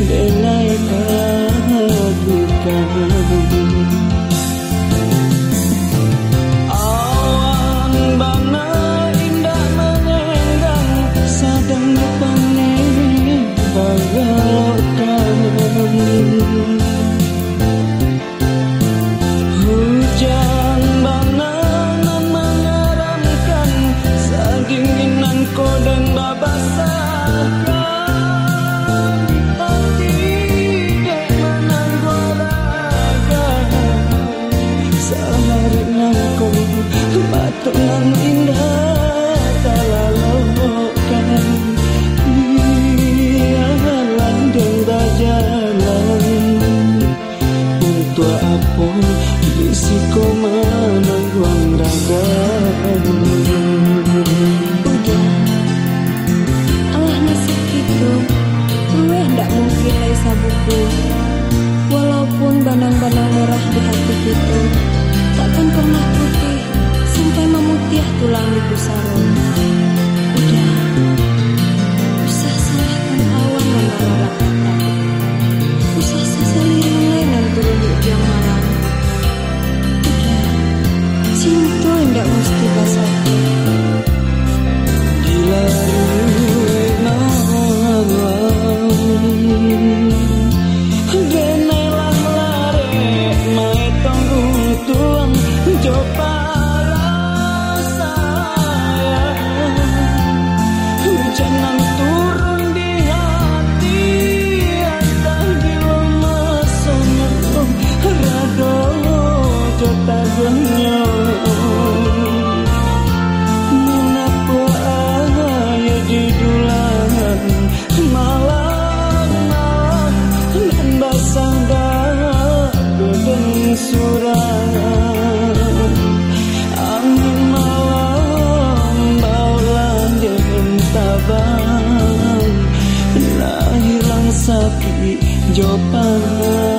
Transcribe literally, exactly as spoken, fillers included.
denai kadukan. Awan bana indah menenggang sadang depannya bagaikan. Hujan bana nan mengeramkan sadinginan kodeng babasahkan. Hati dek menanggoraga sehari nangko batuk nan indah talalokan. Biarlah deng bajalan untuk apa risiko menangguang raga. Udah, Allah nasib gitu, gue ndak mungkin lagi sabuku. Walaupun banang-banang merah di hati itu takkan pernah putih sampai memutiah tulang di pusaro. Udah, usah salahkan awan mengarah kata, usah sesaliran lain turun ujung malam. Udah, cinta ndak mesti basati. Denailah lare mai tanggung tuang jo parasa hujanan turun di hati akan dilemasnya rado jo tagunyo. Menapa aya di dulan malam dan basah dagu dan surang. Angin malam baulah jen tabang nah hilang sapi jopan.